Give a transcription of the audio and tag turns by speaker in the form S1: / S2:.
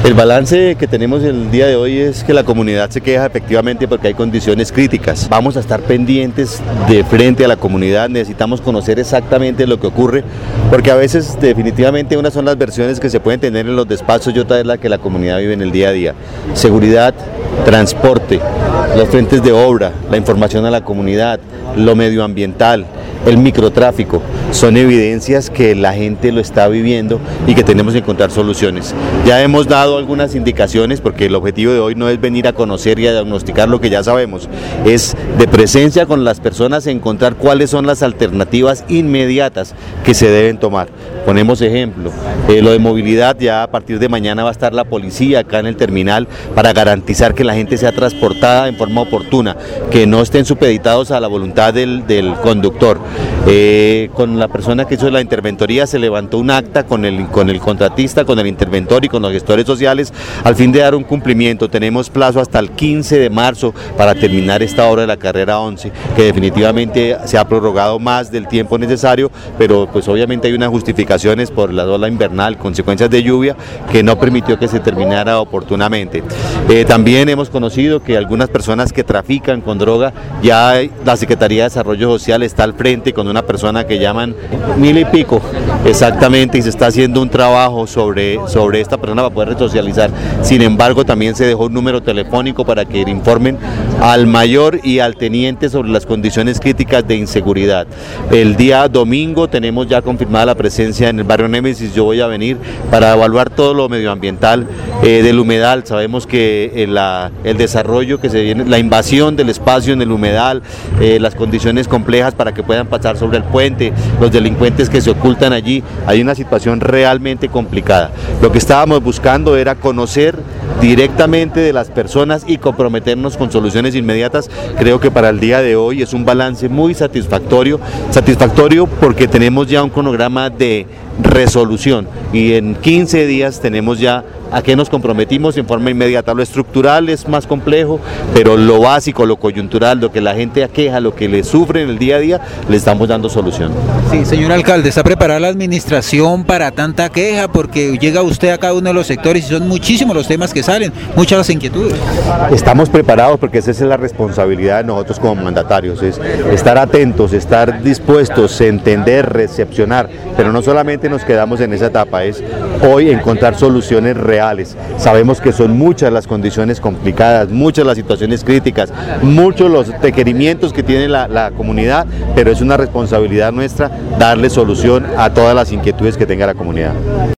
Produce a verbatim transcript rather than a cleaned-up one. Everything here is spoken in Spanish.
S1: El balance que tenemos el día de hoy es que la comunidad se queja efectivamente porque hay condiciones críticas. Vamos a estar pendientes de frente a la comunidad, necesitamos conocer exactamente lo que ocurre, porque a veces definitivamente unas son las versiones que se pueden tener en los despachos y otra es la que la comunidad vive en el día a día. Seguridad, transporte, los frentes de obra, la información a la comunidad, lo medioambiental, el microtráfico, son evidencias que la gente lo está viviendo y que tenemos que encontrar soluciones. Ya hemos dado algunas indicaciones porque el objetivo de hoy no es venir a conocer y a diagnosticar lo que ya sabemos, es de presencia con las personas encontrar cuáles son las alternativas inmediatas que se deben tomar. Ponemos ejemplo, eh, lo de movilidad, ya a partir de mañana va a estar la policía acá en el terminal para garantizar que la gente sea transportada en forma oportuna, que no estén supeditados a la voluntad del, del conductor. Eh, con la persona que hizo la interventoría se levantó un acta con el, con el contratista, con el interventor y con los gestores sociales al fin de dar un cumplimiento. Tenemos plazo hasta el quince de marzo para terminar esta obra de la carrera once, que definitivamente se ha prorrogado más del tiempo necesario, pero pues obviamente hay unas justificaciones por la ola invernal, consecuencias de lluvia, que no permitió que se terminara oportunamente. Eh, también hemos conocido que algunas personas que trafican con droga, ya la Secretaría de Desarrollo Social está al frente con una persona que llaman mil y pico, exactamente, y se está haciendo un trabajo sobre, sobre esta persona para poder resocializar. Sin embargo, también se dejó un número telefónico para que informen al mayor y al teniente sobre las condiciones críticas de inseguridad. El día domingo tenemos ya confirmada la presencia en el barrio Némesis. Yo voy a venir para evaluar todo lo medioambiental eh, del humedal. Sabemos que eh, la, el desarrollo que se viene, la invasión del espacio en el humedal, eh, las condiciones complejas para que puedan pasar sobre el puente, los delincuentes que se ocultan allí, hay una situación realmente complicada. Lo que estábamos buscando era conocer directamente de las personas y comprometernos con soluciones inmediatas. Creo que para el día de hoy es un balance muy satisfactorio, satisfactorio porque tenemos ya un cronograma de resolución y en quince días tenemos ya a qué nos comprometimos en forma inmediata. Lo estructural es más complejo, pero lo básico, lo coyuntural, lo que la gente aqueja, lo que le sufre en el día a día, le estamos dando solución.
S2: Sí, señor alcalde, ¿está preparada la administración para tanta queja? Porque llega usted a cada uno de los sectores y son muchísimos los temas que salen, muchas las inquietudes.
S1: Estamos preparados porque esa es la responsabilidad de nosotros como mandatarios, es estar atentos, estar dispuestos, entender, recepcionar, pero no solamente nos quedamos en esa etapa, es hoy encontrar soluciones reales. Sabemos que son muchas las condiciones complicadas, muchas las situaciones críticas, muchos los requerimientos que tiene la, la comunidad, pero es una responsabilidad nuestra darle solución a todas las inquietudes que tenga la comunidad.